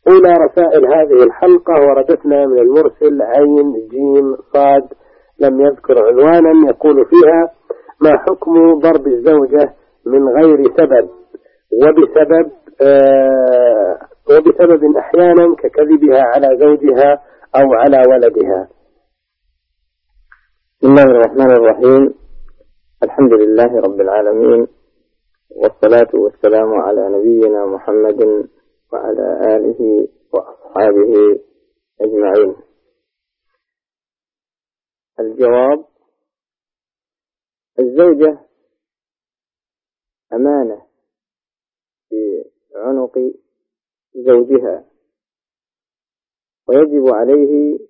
أولى رسائل هذه الحلقة وردتنا من المرسل عين جيم صاد، لم يذكر عنوانا، يقول فيها: ما حكم ضرب الزوجة من غير سبب وبسبب أحيانا ككذبها على زوجها أو على ولدها؟ بسم الله الرحمن الرحيم. الحمد لله رب العالمين، والصلاة والسلام على نبينا محمد وعلى آله وأصحابه أجمعين. الجواب: الزوجة أمانة في عنق زوجها، ويجب عليه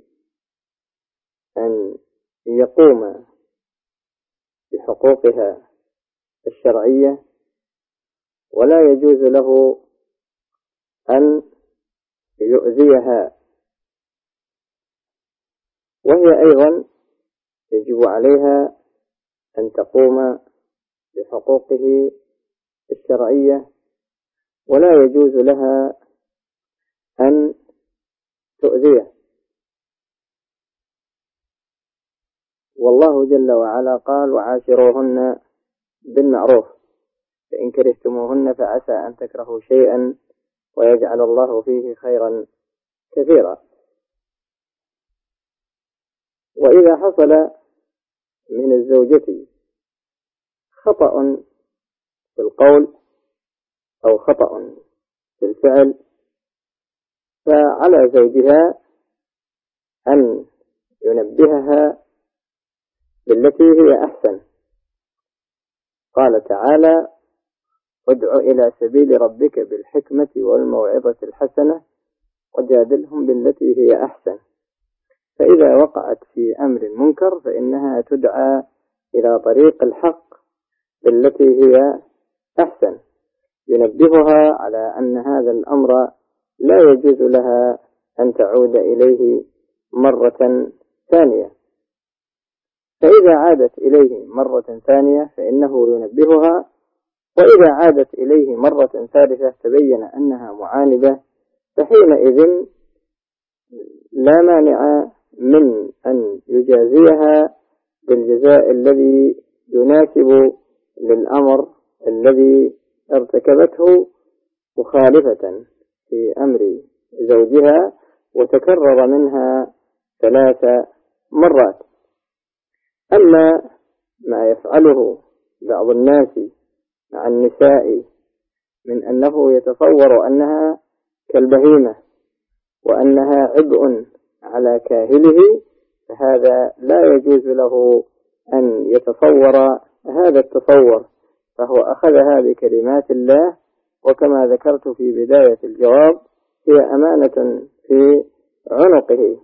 أن يقوم بحقوقها الشرعية، ولا يجوز له أن يؤذيها، وهي أيضا يجب عليها أن تقوم بحقوقه الشرعية، ولا يجوز لها أن تؤذيه. والله جل وعلا قال: وعاشروهن بالمعروف فإن كرهتموهن فعسى أن تكرهوا شيئا ويجعل الله فيه خيرا كثيرا. وإذا حصل من الزوجة خطأ في القول أو خطأ في الفعل، فعلى زوجها أن ينبهها بالتي هي أحسن. قال تعالى: ادع إلى سبيل ربك بالحكمة والموعظة الحسنة وجادلهم بالتي هي أحسن. فإذا وقعت في أمر منكر فإنها تدعى إلى طريق الحق بالتي هي أحسن، ينبهها على أن هذا الأمر لا يجوز لها أن تعود إليه مرة ثانية. فإذا عادت إليه مرة ثانية فإنه ينبهها، وإذا عادت إليه مرة ثالثة تبين أنها معاندة، فحينئذ لا مانع من أن يجازيها بالجزاء الذي يناسب للأمر الذي ارتكبته مخالفة في أمر زوجها وتكرر منها 3 مرات. أما ما يفعله بعض الناس مع النساء من أنه يتصور أنها كالبهيمة وأنها عبء على كاهله، فهذا لا يجوز له أن يتصور هذا التصور، فهو أخذها بكلمات الله، وكما ذكرت في بداية الجواب هي أمانة في عنقه،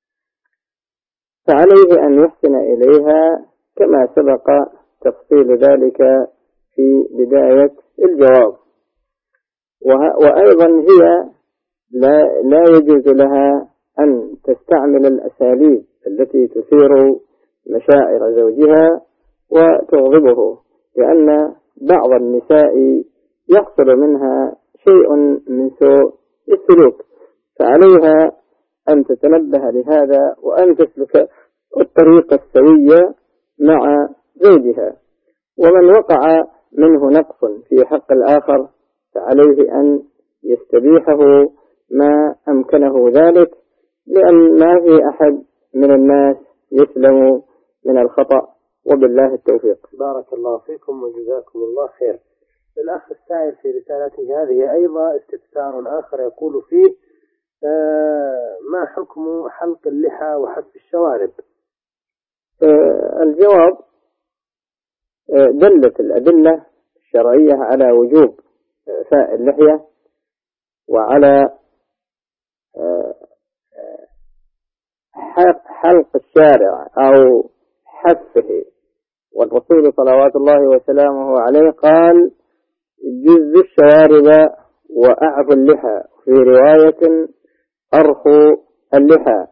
فعليه أن يحسن إليها كما سبق تفصيل ذلك في بداية الجواب. وأيضا هي لا يجوز لها أن تستعمل الأساليب التي تثير مشاعر زوجها وتغضبه، لأن بعض النساء يحصل منها شيء من سوء السلوك، فعليها أن تتنبه لهذا وأن تسلك الطريقة السوية مع زوجها. ومن وقع منه نقص في حق الآخر فعليه أن يستبيحه ما أمكنه ذلك، لأن ما في أحد من الناس يسلم من الخطأ، وبالله التوفيق. بارك الله فيكم وجزاكم الله خير. الأخ السائل في رسالته هذه أيضا استفسار آخر يقول فيه: ما حكم حلق اللحى وحذف الشوارب؟ الجواب: دلت الأدلة الشرعية على وجوب إعفاء اللحية وعلى حلق الشارع أو حفه، والرسول صلوات الله وسلامه عليه قال: جز الشوارب وأعفوا اللحى، في رواية أرخوا اللحى.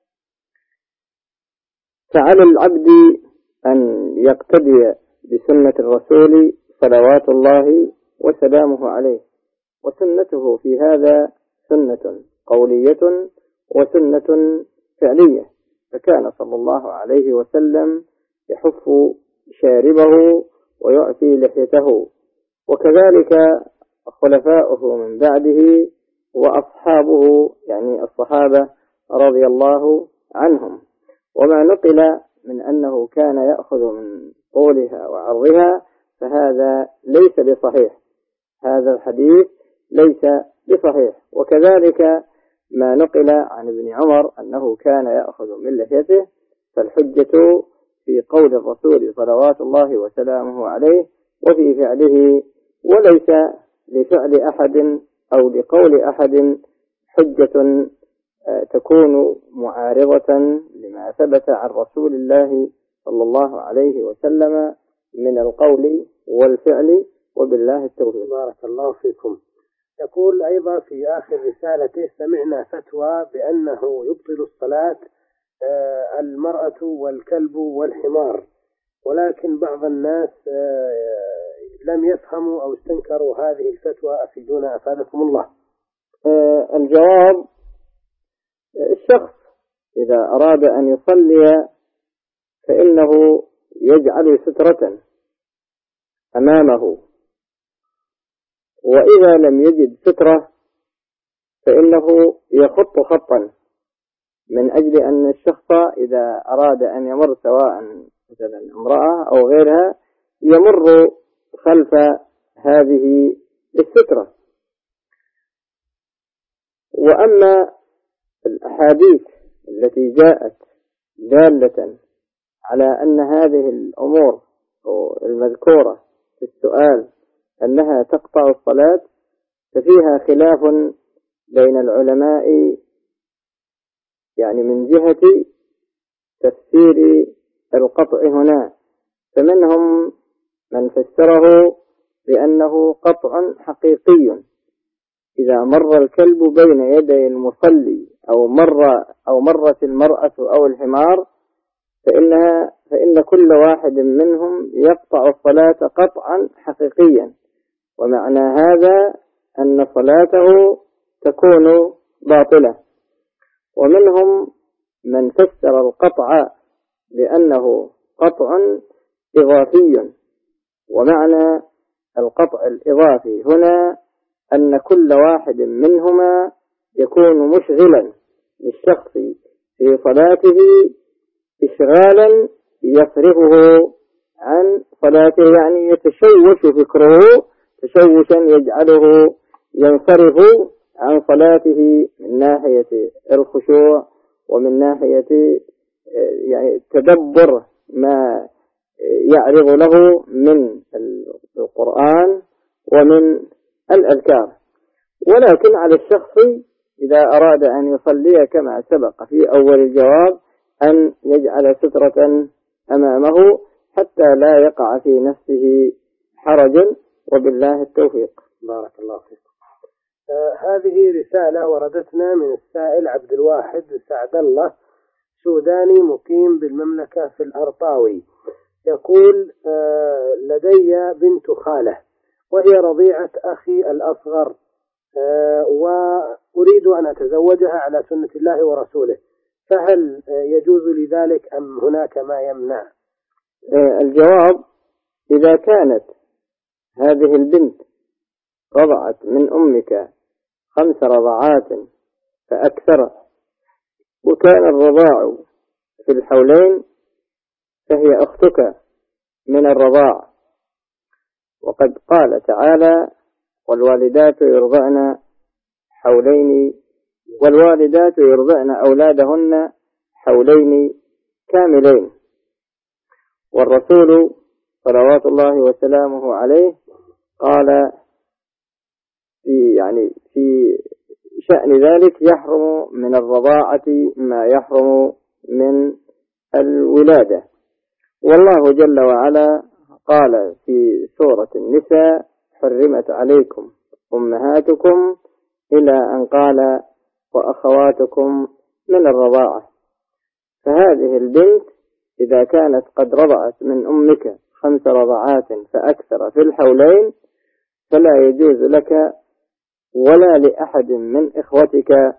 فعلى العبد أن يقتدي بسنة الرسول صلوات الله وسلامه عليه، وسنته في هذا سنة قولية وسنة فعلية، فكان صلى الله عليه وسلم يحف شاربه ويعفي لحيته، وكذلك خلفاؤه من بعده وأصحابه يعني الصحابة رضي الله عنهم. وما نقل من أنه كان يأخذ من طولها وعرضها فهذا ليس بصحيح، هذا الحديث ليس بصحيح. وكذلك ما نقل عن ابن عمر أنه كان يأخذ من لحيته، فالحجة في قول الرسول صلوات الله وسلامه عليه وفي فعله، وليس لفعل أحد أو لقول أحد حجة تكون معارضة لما ثبت عن رسول الله صلى الله عليه وسلم من القول والفعل، وبالله التوفيق. بارك الله فيكم. يقول أيضا في آخر رسالته: سمعنا فتوى بأنه يبطل الصلاة المرأة والكلب والحمار، ولكن بعض الناس لم يفهموا أو استنكروا هذه الفتوى، أفيدونا أفادكم الله. الجواب: الشخص إذا أراد أن يصلي فإنه يجعل سترة أمامه، وإذا لم يجد سترة فإنه يخط خطا، من أجل أن الشخص إذا أراد أن يمر سواء مثلا امرأة أو غيرها يمر خلف هذه السترة. وأما الأحاديث التي جاءت دالة على أن هذه الأمور المذكورة في السؤال أنها تقطع الصلاة ففيها خلاف بين العلماء، يعني من جهة تفسير القطع هنا، فمنهم من فسره بأنه قطع حقيقي، إذا مر الكلب بين يدي المصلي أو مرت المرأة أو الحمار فإن كل واحد منهم يقطع الصلاة قطعا حقيقيا، ومعنى هذا أن صلاته تكون باطلة. ومنهم من فسر القطع بأنه قطع إضافي، ومعنى القطع الإضافي هنا أن كل واحد منهما يكون مشغلا للشخص في صلاته إشغالا يصرفه عن صلاته، يعني يتشوش فكره تشوشا يجعله ينصرف عن صلاته من ناحية الخشوع ومن ناحية يعني تدبر ما يعرض له من القرآن ومن الأذكار. ولكن على الشخص إذا أراد أن يصلي كما سبق في أول الجواب أن يجعل سترة أمامه حتى لا يقع في نفسه حرج، وبالله التوفيق. بارك الله فيكم. هذه رسالة وردتنا من السائل عبد الواحد سعد الله، سوداني مقيم بالمملكة في الأرطاوي. يقول: لدي بنت خالة وهي رضيعة أخي الأصغر، وأريد أن أتزوجها على سنة الله ورسوله، فهل يجوز لذلك أم هناك ما يمنع؟ الجواب: إذا كانت هذه البنت رضعت من أمك 5 رضعات فأكثر وكان الرضاع في الحولين فهي أختك من الرضاع، وقد قال تعالى: والوالدات يرضعن أولادهن حولين كاملين. والرسول صلوات الله وسلامه عليه قال في شأن ذلك: يحرم من الرضاعة ما يحرم من الولادة. والله جل وعلا قال في سورة النساء: حرمت عليكم أمهاتكم، إلى أن قال: وأخواتكم من الرضاعة. فهذه البنت إذا كانت قد رضعت من أمك 5 رضعات فأكثر في الحولين فلا يجوز لك ولا لأحد من إخوتك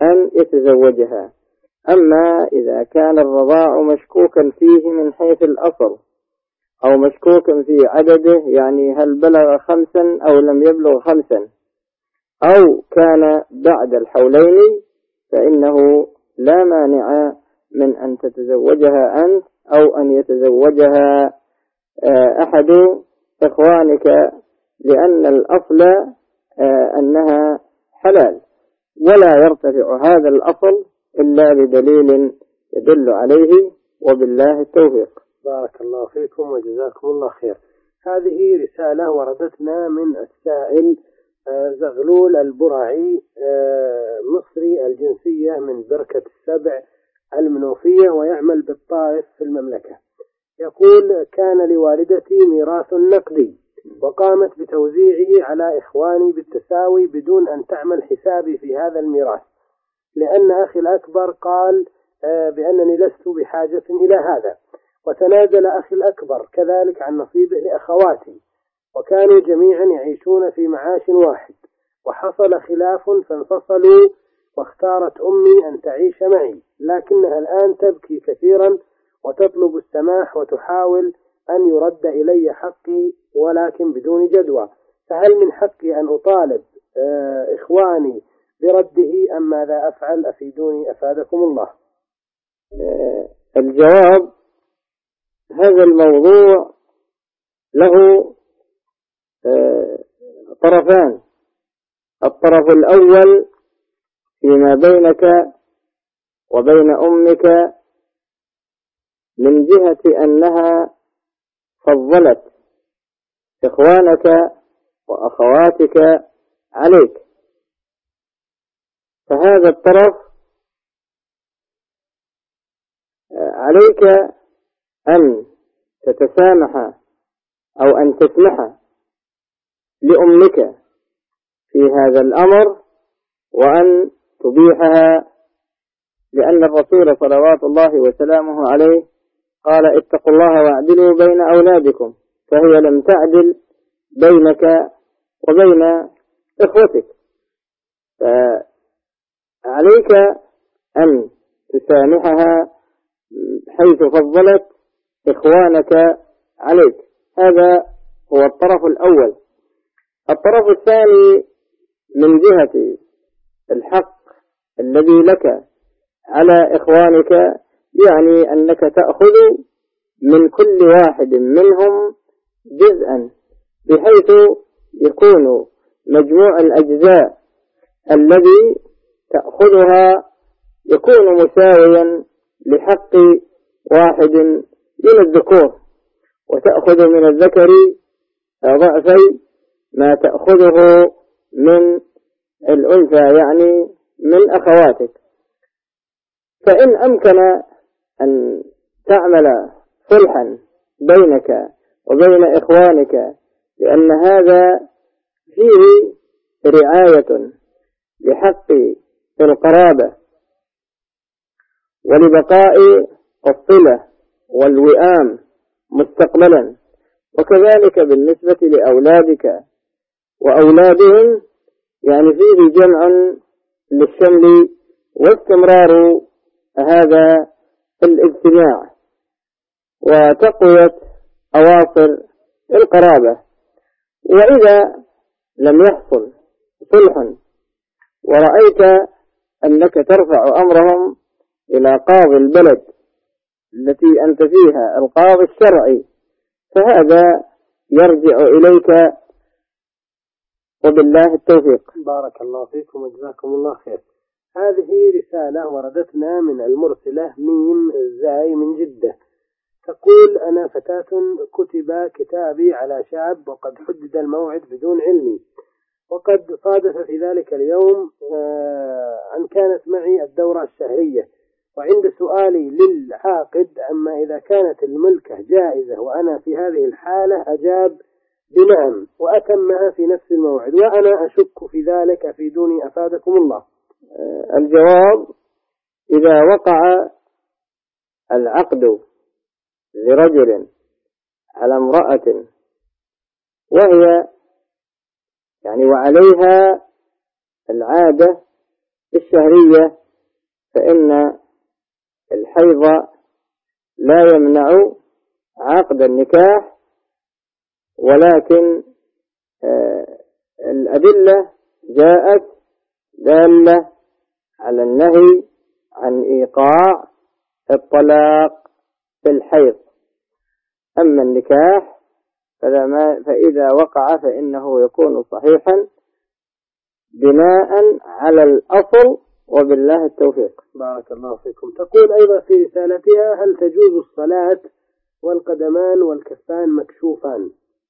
أن يتزوجها. أما إذا كان الرضاع مشكوكا فيه من حيث الأصل أو مشكوكا في عدده، يعني هل بلغ 5 أو لم يبلغ 5 أو كان بعد الحولين، فإنه لا مانع من أن تتزوجها أنت أو أن يتزوجها أحد إخوانك، لأن الأصل أنها حلال، ولا يرتفع هذا الأصل إلا بدليل يدل عليه، وبالله التوفيق. بارك الله فيكم وجزاكم الله خير. هذه رسالة وردتنا من السائل زغلول البرعي، مصري الجنسية من بركة السبع المنوفية، ويعمل بالطائف في المملكة. يقول: كان لوالدتي ميراث نقدي وقامت بتوزيعه على إخواني بالتساوي بدون أن تعمل حسابي في هذا الميراث، لأن أخي الأكبر قال بأنني لست بحاجة إلى هذا، وتنازل أخي الأكبر كذلك عن نصيبه لأخواتي، وكانوا جميعا يعيشون في معاش واحد، وحصل خلاف فانفصلوا، واختارت أمي أن تعيش معي، لكنها الآن تبكي كثيرا وتطلب السماح وتحاول أن يرد إلي حقي ولكن بدون جدوى، فهل من حقي أن أطالب إخواني برده أم ماذا أفعل؟ أفيدوني أفادكم الله. الجواب: هذا الموضوع له طرفان. الطرف الأول فيما بينك وبين أمك من جهة أنها فضلت إخوانك وأخواتك عليك، فهذا الطرف عليك أن تتسامح أو أن تسمح لأمك في هذا الأمر وأن تبيحها، لأن الرسول صلوات الله وسلامه عليه قال: اتقوا الله واعدلوا بين أولادكم، فهي لم تعدل بينك وبين إخوتك، فعليك أن تسامحها حيث فضلت إخوانك عليك. هذا هو الطرف الأول. الطرف الثاني من جهة الحق الذي لك على إخوانك، يعني أنك تأخذ من كل واحد منهم جزءا، بحيث يكون مجموع الأجزاء الذي تأخذها يكون مساويا لحق واحد من الذكور، وتأخذ من الذكر ضعفي ما تأخذه من الأنثى، يعني من أخواتك. فإن أمكن أن تعمل صلحا بينك وبين إخوانك، لأن هذا فيه رعاية لحق القرابة ولبقاء الصلة والوئام مستقبلا، وكذلك بالنسبة لأولادك وأولادهم، يعني فيه جمع للشمل واستمرار هذا الاجتماع وتقوية أواصر القرابة. وإذا لم يحصل صلح ورأيت أنك ترفع أمرهم إلى قاضي البلد التي أنت فيها، القاضي الشرعي، فهذا يرجع إليك، وبالله التوفيق. بارك الله فيكم وجزاكم الله خير. هذه رسالة وردتنا من المرسلة ميم الزاي من جدة، تقول: أنا فتاة كتب كتابي على شاب وقد حدد الموعد بدون علمي، وقد صادف في ذلك اليوم أن كانت معي الدورة الشهرية، وعند سؤالي للعاقد أما إذا كانت الملكة جائزة وأنا في هذه الحالة، أجاب بنعم وأتمها في نفس الموعد، وأنا أشك في ذلك، أفيدوني أفادكم الله. الجواب: إذا وقع العقد لرجل على امرأة وهي يعني وعليها العادة الشهرية فإن الحيض لا يمنع عقد النكاح، ولكن الأدلة جاءت دالة على النهي عن إيقاع الطلاق في الحيض. أما النكاح فإذا وقع فإنه يكون صحيحا بناء على الأصل، وبالله التوفيق. بارك الله فيكم. تقول أيضا في رسالتها: هل تجوز الصلاة والقدمان والكفان مكشوفان؟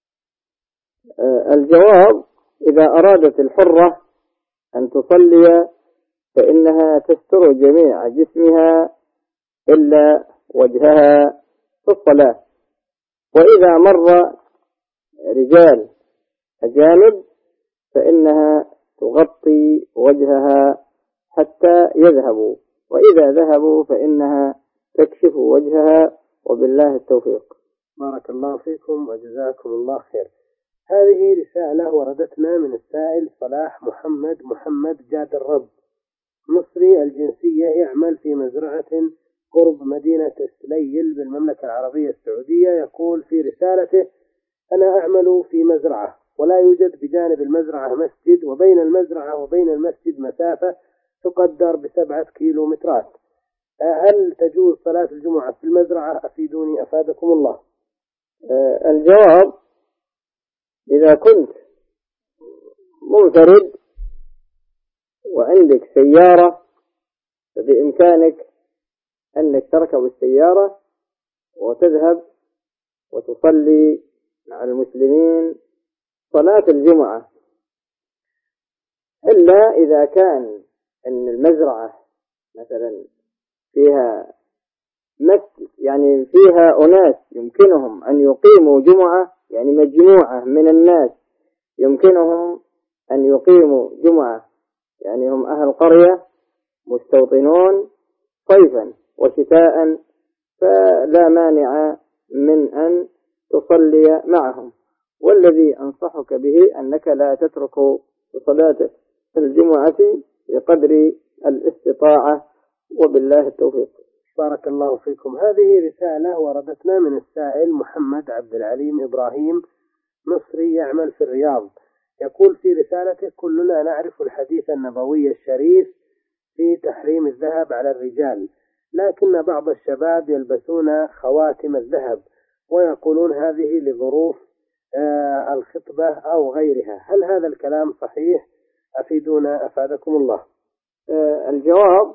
الجواب: إذا أرادت الحرة أن تصلي فإنها تستر جميع جسمها إلا وجهها في الصلاة، وإذا مر رجال أجانب فإنها تغطي وجهها حتى يذهبوا، وإذا ذهبوا فإنها تكشف وجهها، وبالله التوفيق. بارك الله فيكم وجزاكم الله خير. هذه رسالة وردتنا من السائل صلاح محمد جاد الرب، مصري الجنسية، يعمل في مزرعة قرب مدينة سليل بالمملكة العربية السعودية. يقول في رسالته: أنا أعمل في مزرعة ولا يوجد بجانب المزرعة مسجد، وبين المزرعة وبين المسجد مسافة تقدر ب7 كيلومترات. هل تجوز صلاة الجمعة في المزرعة؟ أفيدوني أفادكم الله. الجواب: إذا كنت منفرد وعندك سيارة فبإمكانك أنك تركب السيارة وتذهب وتصلي مع المسلمين صلاة الجمعة، إلا إذا كان أن المزرعة مثلا فيها مسجد، يعني فيها أناس يمكنهم أن يقيموا جمعة، يعني مجموعة من الناس يمكنهم أن يقيموا جمعة، يعني هم أهل قرية مستوطنون صيفا وشتاء، فلا مانع من أن تصلي معهم. والذي أنصحك به أنك لا تترك صلاة الجمعة بقدر الاستطاعة، وبالله التوفيق. بارك الله فيكم. هذه رسالة وردتنا من السائل محمد عبد العليم إبراهيم، مصري يعمل في الرياض. يقول في رسالته: كلنا نعرف الحديث النبوي الشريف في تحريم الذهب على الرجال، لكن بعض الشباب يلبسون خواتم الذهب ويقولون هذه لظروف الخطبة أو غيرها. هل هذا الكلام صحيح؟ أفيدونا أفادكم الله. الجواب: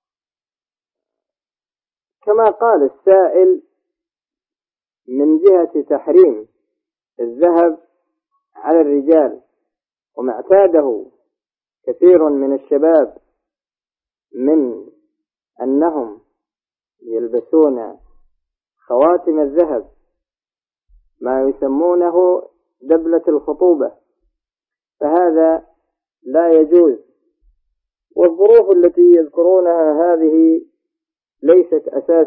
كما قال السائل، من جهة تحريم الذهب على الرجال وما اعتاده كثير من الشباب من أنهم يلبسون خواتم الذهب، ما يسمونه دبلة الخطوبة، فهذا لا يجوز. والظروف التي يذكرونها هذه ليست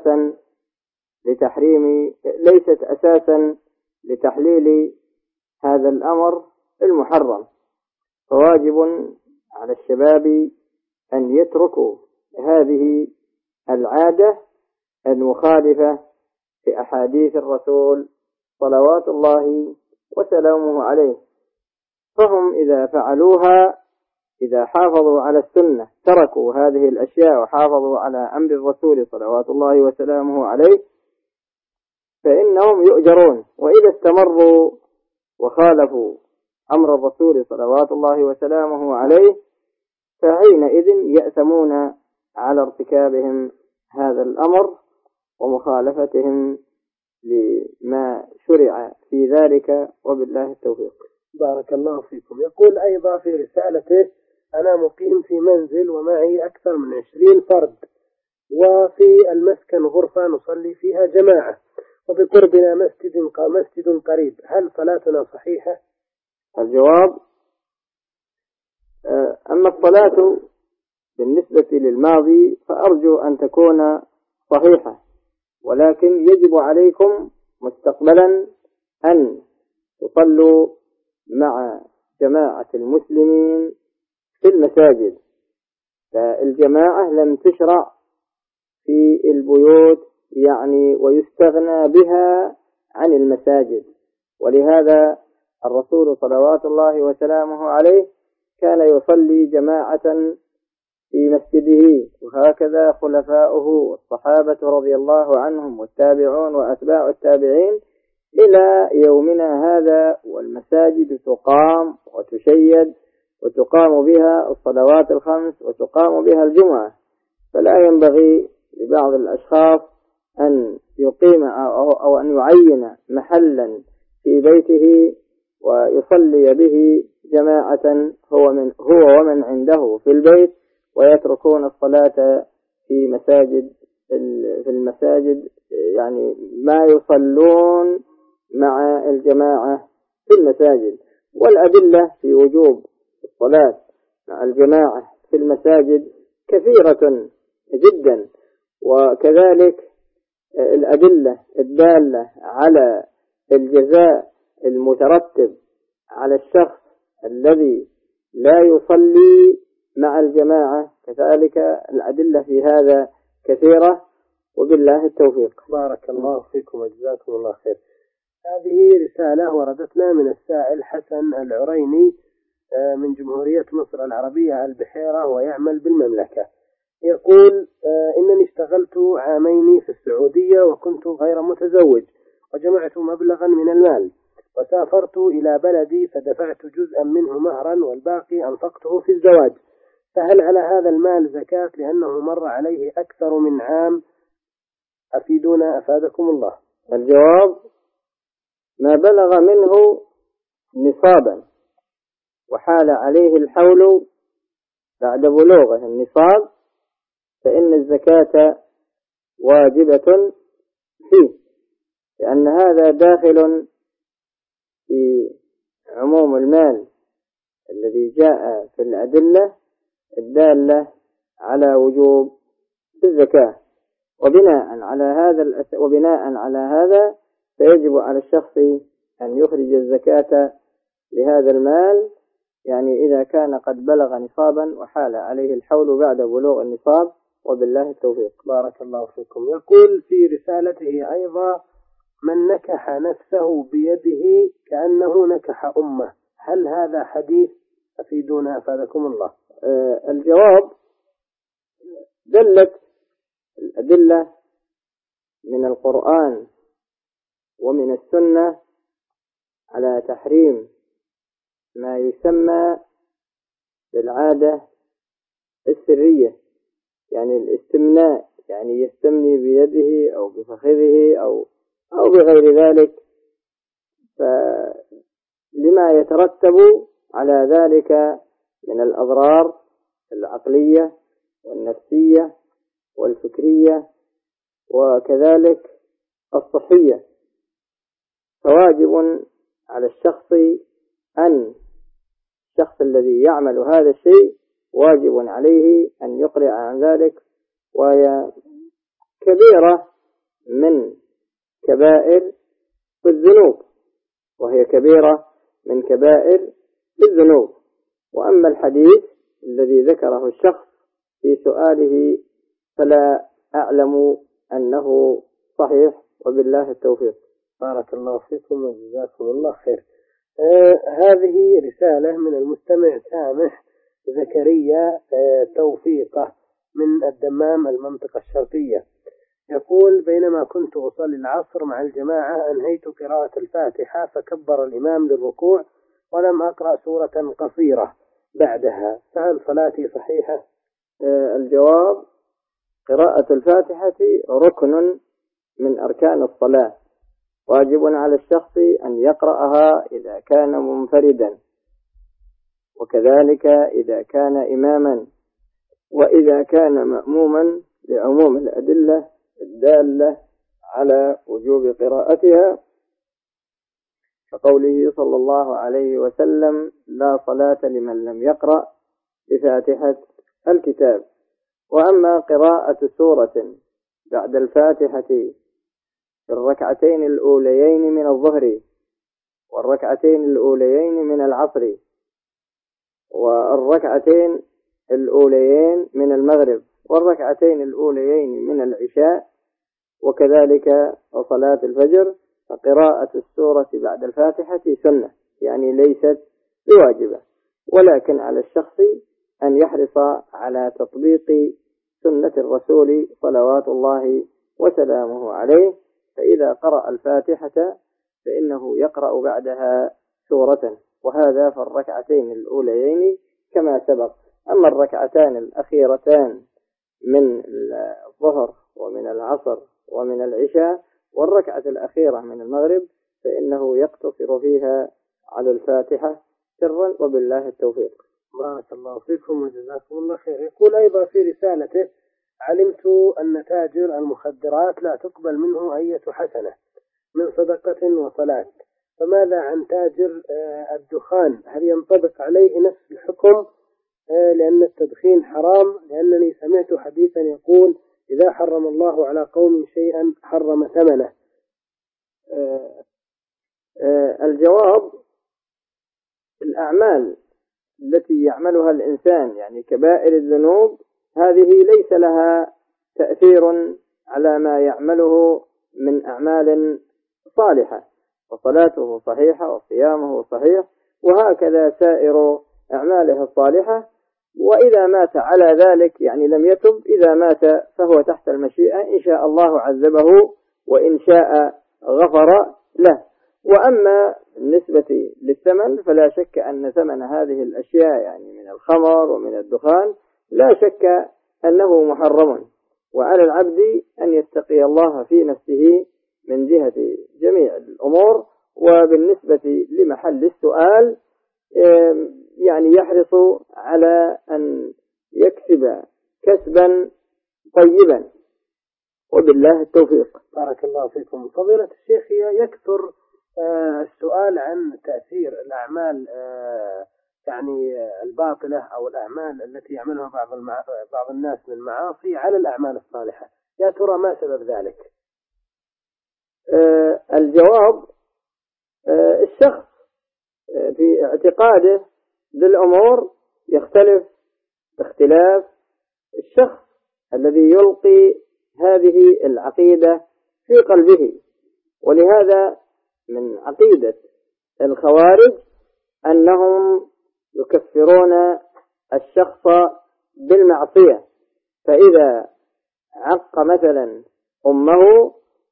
أساسا لتحليل هذا الأمر المحرم، فواجب على الشباب أن يتركوا هذه العادة المخالفة في أحاديث الرسول صلوات الله وسلامه عليه. فهم إذا فعلوها، إذا حافظوا على السنة، تركوا هذه الأشياء وحافظوا على أمر الرسول صلوات الله وسلامه عليه، فإنهم يؤجرون. وإذا استمروا وخالفوا أمر الرسول صلوات الله وسلامه عليه فحينئذ يأثمون على ارتكابهم هذا الأمر ومخالفتهم لما شرع في ذلك، وبالله التوفيق. بارك الله فيكم. يقول أيضا في رسالته: أنا مقيم في منزل ومعي أكثر من 20 فرد، وفي المسكن غرفة نصلي فيها جماعة، وبقربنا مسجد قريب، هل صلاتنا صحيحة؟ الجواب: أما الصلاة بالنسبة للماضي فأرجو أن تكون صحيحة، ولكن يجب عليكم مستقبلا أن تصلوا مع جماعة المسلمين في المساجد، فالجماعة لم تشرع في البيوت يعني ويستغنى بها عن المساجد. ولهذا الرسول صلوات الله وسلامه عليه كان يصلي جماعة في مسجده، وهكذا خلفاؤه والصحابة رضي الله عنهم والتابعون وأتباع التابعين إلى يومنا هذا، والمساجد تقام وتشيد وتقام بها الصلوات الخمس وتقام بها الجمعة. فلا ينبغي لبعض الأشخاص أن يقيم أو أن يعين محلا في بيته ويصلي به جماعة هو ومن عنده في البيت، ويتركون الصلاة في المساجد يعني ما يصلون مع الجماعة في المساجد. والأدلة في وجوب الصلاة مع الجماعة في المساجد كثيرة جدا، وكذلك الأدلة الدالة على الجزاء المترتب على الشخص الذي لا يصلي مع الجماعة كذلك الأدلة في هذا كثيرة، وبالله التوفيق. بارك الله فيكم وجزاكم الله خير. هذه رسالة وردتنا من السائل حسن العريني من جمهورية مصر العربية البحيرة ويعمل بالمملكة. يقول: إنني اشتغلت عامين في السعودية وكنت غير متزوج، وجمعت مبلغا من المال وسافرت إلى بلدي فدفعت جزءا منه مهرا والباقي أنفقته في الزواج، فهل على هذا المال زكاة لأنه مر عليه أكثر من عام؟ أفيدونا أفادكم الله. الجواب: ما بلغ منه نصابا وحال عليه الحول بعد بلوغه النصاب فإن الزكاة واجبة فيه، لأن هذا داخل في عموم المال الذي جاء في الأدلة الدالة على وجوب الزكاة. وبناء على هذا فيجب على الشخص أن يخرج الزكاة لهذا المال، يعني إذا كان قد بلغ نصابا وحال عليه الحول بعد بلوغ النصاب، وبالله التوفيق. بارك الله فيكم. يقول في رسالته أيضا: من نكح نفسه بيده كأنه نكح أمه، هل هذا حديث؟ أفيدونا أفادكم الله. الجواب: دلت الأدلة من القرآن ومن السنة على تحريم ما يسمى بالعادة السرية، يعني الاستمناء، يعني يستمني بيده أو بفخذه أو بغير ذلك، فلما يترتب على ذلك من الأضرار العقلية والنفسية والفكرية وكذلك الصحية. فواجب على الشخص الشخص الذي يعمل هذا الشيء واجب عليه أن يقلع عن ذلك، وهي كبيرة من كبائر الذنوب. وأما الحديث الذي ذكره الشخص في سؤاله فلا أعلم أنه صحيح، وبالله التوفيق. بارك الله فيكم وجزاكم الله خير. هذه رسالة من المستمع سامح زكريا توفيقه من الدمام المنطقة الشرقية. يقول: بينما كنت أصلي العصر مع الجماعة أنهيت قراءة الفاتحة فكبر الإمام للركوع ولم أقرأ سورة قصيرة بعدها، فهل صلاتي صحيحة؟ الجواب: قراءة الفاتحة ركن من أركان الصلاة، واجب على الشخص أن يقرأها إذا كان منفردا، وكذلك إذا كان إماما، وإذا كان مأموما، لعموم الأدلة الدالة على وجوب قراءتها، كقوله صلى الله عليه وسلم: لا صلاة لمن لم يقرأ بفاتحة الكتاب. وأما قراءة سورة بعد الفاتحة في الركعتين الأوليين من الظهر والركعتين الأوليين من العصر والركعتين الأوليين من المغرب والركعتين الأوليين من العشاء، وكذلك صلاة الفجر، فقراءة السورة بعد الفاتحة سنة، يعني ليست بواجبة، ولكن على الشخص أن يحرص على تطبيق سنة الرسول صلوات الله وسلامه عليه، فإذا قرأ الفاتحة فإنه يقرأ بعدها سورة، وهذا في الركعتين الأوليين كما سبق. أما الركعتان الأخيرتان من الظهر ومن العصر ومن العشاء والركعة الأخيرة من المغرب فإنه يقتصر فيها على الفاتحة سرا، وبالله التوفيق. بارك الله فيكم وجزاكم الله خير. يقول أيضا في رسالته: علمت أن تاجر المخدرات لا تقبل منه أي حسنة من صدقة وصلاة، فماذا عن تاجر الدخان؟ هل ينطبق عليه نفس الحكم لأن التدخين حرام؟ لأنني سمعت حديثا يقول: إذا حرم الله على قوم شيئا حرم ثمنه. الجواب: الأعمال التي يعملها الإنسان، يعني كبائر الذنوب، هذه ليس لها تأثير على ما يعمله من أعمال صالحة، وصلاته صحيحة وصيامه صحيح، وهكذا سائر أعماله الصالحة. وإذا مات على ذلك يعني لم يتب، إذا مات فهو تحت المشيئة، إن شاء الله عذبه وإن شاء غفر له. وأما بالنسبة للثمن فلا شك أن ثمن هذه الأشياء يعني من الخمر ومن الدخان لا شك أنه محرم، وعلى العبد أن يتقي الله في نفسه من جهة جميع الأمور. وبالنسبة لمحل السؤال يعني يحرص على أن يكسب كسبا طيبا، وبالله التوفيق. بارك الله فيكم. فضيلة الشيخ، يكثر السؤال عن تأثير الأعمال يعني الباطلة أو الأعمال التي يعملها بعض الناس من المعاصي على الأعمال الصالحة، يا ترى ما سبب ذلك؟ الجواب: الشخص في اعتقاده بالأمور يختلف باختلاف الشخص الذي يلقي هذه العقيدة في قلبه. ولهذا من عقيدة الخوارج أنهم يكفرون الشخص بالمعصية، فإذا عق مثلا أمه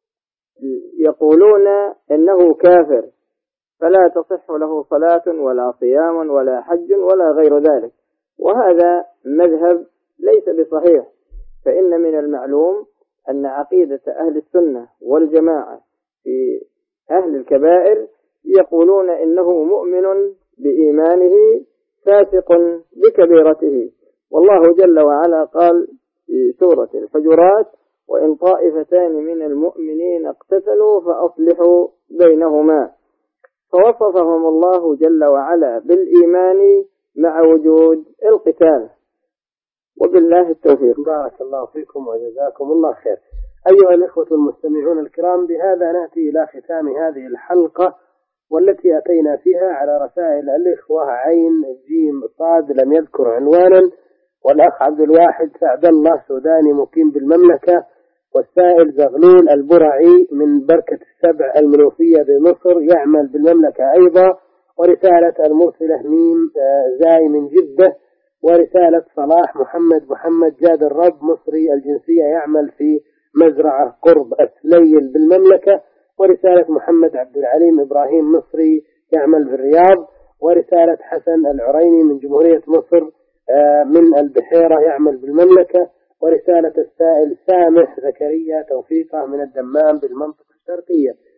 يقولون إنه كافر، فلا تصح له صلاة ولا صيام ولا حج ولا غير ذلك، وهذا مذهب ليس بصحيح. فإن من المعلوم أن عقيدة أهل السنة والجماعة في أهل الكبائر يقولون إنه مؤمن بإيمانه فاسق بكبيرته، والله جل وعلا قال في سورة الحجرات: وإن طائفتان من المؤمنين اقتتلوا فأصلحوا بينهما. فوصفهم الله جل وعلا بالإيمان مع وجود القتال، وبالله التوفيق. بارك الله فيكم وجزاكم الله خير. أيها الإخوة المستمعون الكرام، بهذا نأتي إلى ختام هذه الحلقة، والتي أتينا فيها على رسائل الإخوة عين جيم صاد لم يذكر عنوانا، والأخ عبد الواحد سعد الله سوداني مقيم بالمملكة، والسائل زغلول البرعي من بركة السبع المنوفية بمصر يعمل بالمملكة أيضا، ورسالة المرسلة ميم زاي من جدة، ورسالة صلاح محمد جاد الرب مصري الجنسية يعمل في مزرعة قرب السليل بالمملكة، ورسالة محمد عبد العليم إبراهيم مصري يعمل بالرياض، ورسالة حسن العريني من جمهورية مصر من البحيرة يعمل بالمملكة، ورسالة السائل سامح زكريا توفيقه من الدمام بالمنطقة الشرقية.